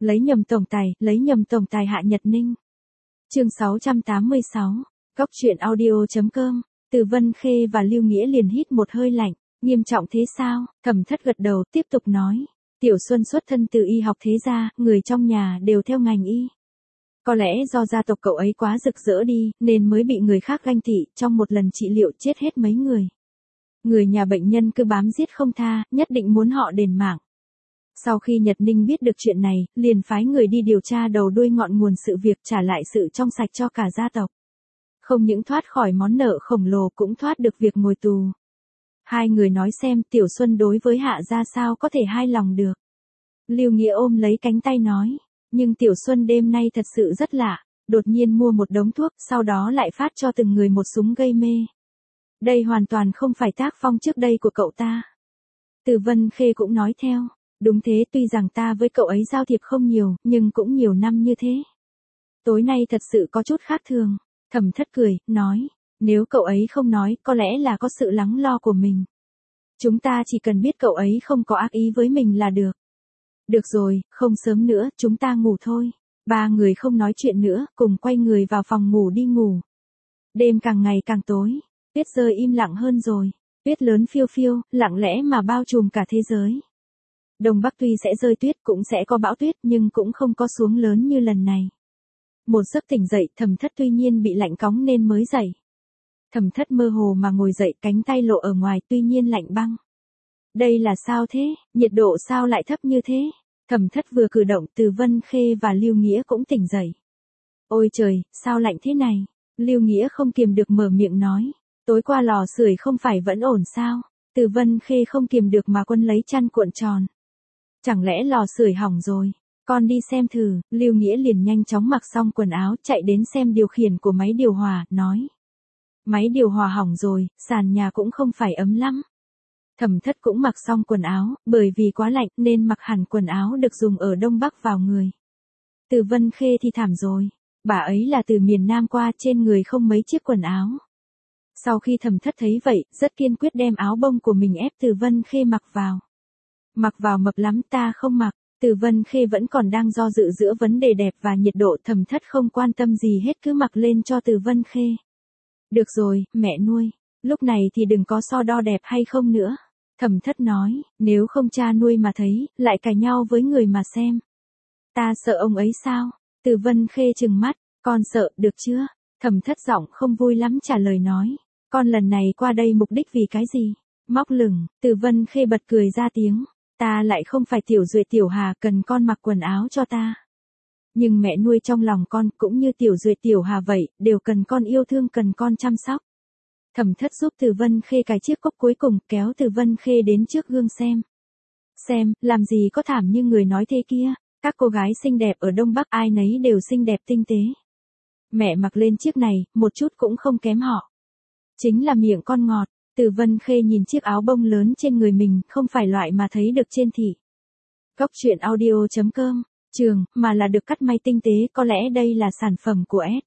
lấy nhầm tổng tài Hạ Nhật Ninh. Chương 686, Góc truyện audio.com. Từ Vân Khê và Lưu Nghĩa liền hít một hơi lạnh, nghiêm trọng thế sao? Thẩm Thất gật đầu, tiếp tục nói, Tiểu Xuân xuất thân từ y học thế gia, người trong nhà đều theo ngành y. Có lẽ do gia tộc cậu ấy quá rực rỡ đi, nên mới bị người khác ganh tị, trong một lần trị liệu chết hết mấy người. Người nhà bệnh nhân cứ bám giết không tha, nhất định muốn họ đền mạng. Sau khi Nhật Ninh biết được chuyện này, liền phái người đi điều tra đầu đuôi ngọn nguồn sự việc, trả lại sự trong sạch cho cả gia tộc. Không những thoát khỏi món nợ khổng lồ, cũng thoát được việc ngồi tù. Hai người nói xem Tiểu Xuân đối với Hạ gia sao có thể hài lòng được. Lưu Nghĩa ôm lấy cánh tay nói, nhưng Tiểu Xuân đêm nay thật sự rất lạ, đột nhiên mua một đống thuốc, sau đó lại phát cho từng người một súng gây mê. Đây hoàn toàn không phải tác phong trước đây của cậu ta. Từ Vân Khê cũng nói theo, đúng thế, tuy rằng ta với cậu ấy giao thiệp không nhiều, nhưng cũng nhiều năm như thế. Tối nay thật sự có chút khác thường. Thẩm Thất cười, nói, nếu cậu ấy không nói, có lẽ là có sự lắng lo của mình. Chúng ta chỉ cần biết cậu ấy không có ác ý với mình là được. Được rồi, không sớm nữa, chúng ta ngủ thôi. Ba người không nói chuyện nữa, cùng quay người vào phòng ngủ đi ngủ. Đêm càng ngày càng tối, tuyết rơi im lặng hơn rồi. Tuyết lớn phiêu phiêu, lặng lẽ mà bao trùm cả thế giới. Đông Bắc tuy sẽ rơi tuyết, cũng sẽ có bão tuyết, nhưng cũng không có xuống lớn như lần này. Một giấc tỉnh dậy, Thẩm Thất tuy nhiên bị lạnh cóng nên mới dậy. Thẩm Thất mơ hồ mà ngồi dậy, cánh tay lộ ở ngoài, tuy nhiên lạnh băng. Đây là sao thế, nhiệt độ sao lại thấp như thế? Thẩm Thất vừa cử động, Từ Vân Khê và Lưu Nghĩa cũng tỉnh dậy. Ôi trời, sao lạnh thế này? Lưu Nghĩa không kiềm được mở miệng nói, tối qua lò sưởi không phải vẫn ổn sao? Từ Vân Khê không kiềm được mà quấn lấy chăn cuộn tròn. Chẳng lẽ lò sưởi hỏng rồi? Con đi xem thử. Lưu Nghĩa liền nhanh chóng mặc xong quần áo, chạy đến xem điều khiển của máy điều hòa, nói. Máy điều hòa hỏng rồi, sàn nhà cũng không phải ấm lắm. Thẩm Thất cũng mặc xong quần áo, bởi vì quá lạnh nên mặc hẳn quần áo được dùng ở Đông Bắc vào người. Từ Vân Khê thì thảm rồi, bà ấy là từ miền Nam qua, trên người không mấy chiếc quần áo. Sau khi Thẩm Thất thấy vậy, rất kiên quyết đem áo bông của mình ép Từ Vân Khê mặc vào. Mặc vào mập lắm, ta không mặc. Từ Vân Khê vẫn còn đang do dự giữa vấn đề đẹp và nhiệt độ, Thẩm Thất không quan tâm gì hết, cứ mặc lên cho Từ Vân Khê. Được rồi, mẹ nuôi, lúc này thì đừng có so đo đẹp hay không nữa. Thẩm Thất nói, nếu không cha nuôi mà thấy, lại cãi nhau với người mà xem. Ta sợ ông ấy sao? Từ Vân Khê trừng mắt, con sợ, được chưa? Thẩm Thất giọng không vui lắm trả lời nói, con lần này qua đây mục đích vì cái gì? Móc lửng. Từ Vân Khê bật cười ra tiếng. Ta lại không phải Tiểu Duệ Tiểu Hà cần con mặc quần áo cho ta. Nhưng mẹ nuôi trong lòng con cũng như Tiểu Duệ Tiểu Hà vậy, đều cần con yêu thương, cần con chăm sóc. Thẩm Thất giúp Từ Vân Khê cài chiếc cốc cuối cùng, kéo Từ Vân Khê đến trước gương xem. Xem, làm gì có thảm như người nói thế kia, các cô gái xinh đẹp ở Đông Bắc ai nấy đều xinh đẹp tinh tế. Mẹ mặc lên chiếc này, một chút cũng không kém họ. Chính là miệng con ngọt. Từ Vân Khê nhìn chiếc áo bông lớn trên người mình, không phải loại mà thấy được trên thị. Góc truyện audio.com, trường, mà là được cắt may tinh tế, có lẽ đây là sản phẩm của S.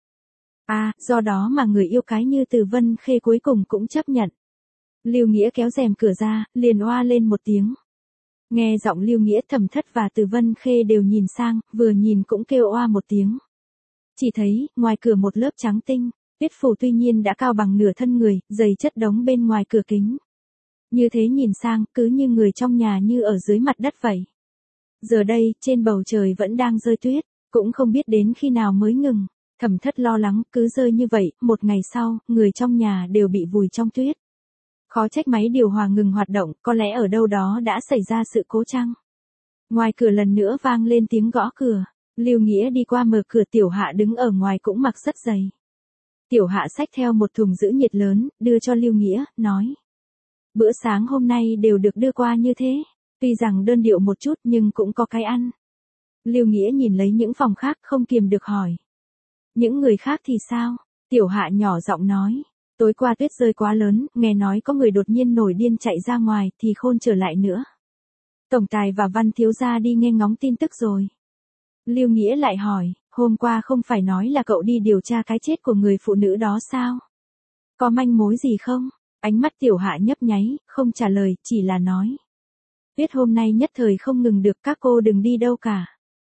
Do đó mà người yêu cái như Từ Vân Khê cuối cùng cũng chấp nhận. Lưu Nghĩa kéo rèm cửa ra, liền oa lên một tiếng. Nghe giọng Lưu Nghĩa, Thẩm Thất và Từ Vân Khê đều nhìn sang, vừa nhìn cũng kêu oa một tiếng. Chỉ thấy, ngoài cửa một lớp trắng tinh. Tuyết phủ tuy nhiên đã cao bằng nửa thân người, giày chất đống bên ngoài cửa kính. Như thế nhìn sang, cứ như người trong nhà như ở dưới mặt đất vậy. Giờ đây, trên bầu trời vẫn đang rơi tuyết, cũng không biết đến khi nào mới ngừng. Thẩm Thất lo lắng, cứ rơi như vậy, một ngày sau, người trong nhà đều bị vùi trong tuyết. Khó trách máy điều hòa ngừng hoạt động, có lẽ ở đâu đó đã xảy ra sự cố chăng. Ngoài cửa lần nữa vang lên tiếng gõ cửa. Lưu Nghĩa đi qua mở cửa, Tiểu Hạ đứng ở ngoài cũng mặc rất dày. Tiểu Hạ xách theo một thùng giữ nhiệt lớn, đưa cho Lưu Nghĩa, nói. Bữa sáng hôm nay đều được đưa qua như thế, tuy rằng đơn điệu một chút nhưng cũng có cái ăn. Lưu Nghĩa nhìn lấy những phòng khác không kiềm được hỏi. Những người khác thì sao? Tiểu Hạ nhỏ giọng nói. Tối qua tuyết rơi quá lớn, nghe nói có người đột nhiên nổi điên chạy ra ngoài thì khôn trở lại nữa. Tổng tài và Văn thiếu gia đi nghe ngóng tin tức rồi. Lưu Nghĩa lại hỏi. Hôm qua không phải nói là cậu đi điều tra cái chết của người phụ nữ đó sao? Có manh mối gì không? Ánh mắt Tiểu Hạ nhấp nháy, không trả lời, chỉ là nói. Tuyết hôm nay nhất thời không ngừng được, các cô đừng đi đâu cả.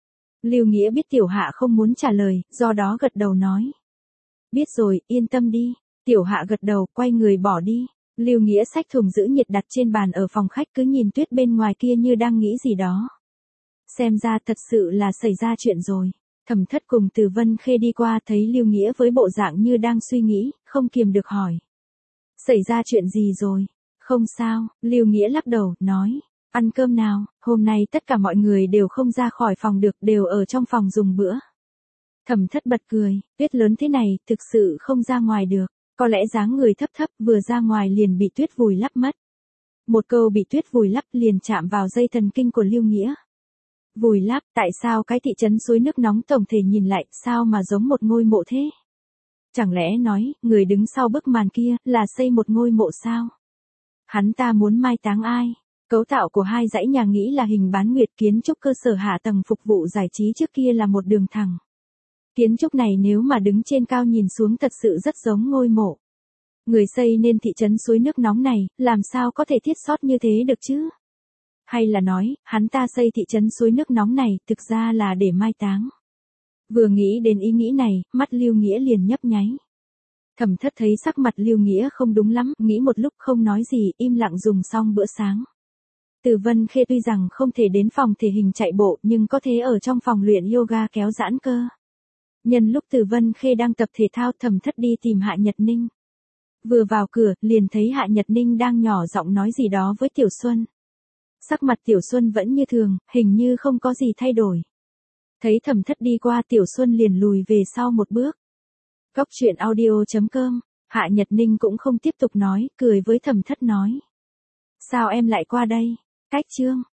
Lưu Nghĩa biết Tiểu Hạ không muốn trả lời, do đó gật đầu nói. Biết rồi, yên tâm đi. Tiểu Hạ gật đầu, quay người bỏ đi. Lưu Nghĩa xách thùng giữ nhiệt đặt trên bàn ở phòng khách cứ nhìn tuyết bên ngoài kia như đang nghĩ gì đó. Xem ra thật sự là xảy ra chuyện rồi. Thẩm Thất cùng Từ Vân Khê đi qua thấy Lưu Nghĩa với bộ dạng như đang suy nghĩ, không kiềm được hỏi. Xảy ra chuyện gì rồi? Không sao, Lưu Nghĩa lắc đầu, nói. Ăn cơm nào, hôm nay tất cả mọi người đều không ra khỏi phòng được, đều ở trong phòng dùng bữa. Thẩm Thất bật cười, tuyết lớn thế này, thực sự không ra ngoài được. Có lẽ dáng người thấp thấp vừa ra ngoài liền bị tuyết vùi lấp mất. Một câu bị tuyết vùi lấp liền chạm vào dây thần kinh của Lưu Nghĩa. Vùi lấp, tại sao cái thị trấn suối nước nóng tổng thể nhìn lại sao mà giống một ngôi mộ thế? Chẳng lẽ nói, người đứng sau bức màn kia là xây một ngôi mộ sao? Hắn ta muốn mai táng ai? Cấu tạo của hai dãy nhà nghĩ là hình bán nguyệt, kiến trúc cơ sở hạ tầng phục vụ giải trí trước kia là một đường thẳng. Kiến trúc này nếu mà đứng trên cao nhìn xuống thật sự rất giống ngôi mộ. Người xây nên thị trấn suối nước nóng này, làm sao có thể thiết sót như thế được chứ? Hay là nói, hắn ta xây thị trấn suối nước nóng này, thực ra là để mai táng. Vừa nghĩ đến ý nghĩ này, mắt Lưu Nghĩa liền nhấp nháy. Thẩm Thất thấy sắc mặt Lưu Nghĩa không đúng lắm, nghĩ một lúc không nói gì, im lặng dùng xong bữa sáng. Từ Vân Khê tuy rằng không thể đến phòng thể hình chạy bộ, nhưng có thể ở trong phòng luyện yoga kéo giãn cơ. Nhân lúc Từ Vân Khê đang tập thể thao, Thẩm Thất đi tìm Hạ Nhật Ninh. Vừa vào cửa, liền thấy Hạ Nhật Ninh đang nhỏ giọng nói gì đó với Tiểu Xuân. Sắc mặt Tiểu Xuân vẫn như thường, hình như không có gì thay đổi. Thấy Thẩm Thất đi qua, Tiểu Xuân liền lùi về sau một bước. Góc truyện audio.com, Hạ Nhật Ninh cũng không tiếp tục nói, cười với Thẩm Thất nói. Sao em lại qua đây? Cách chương.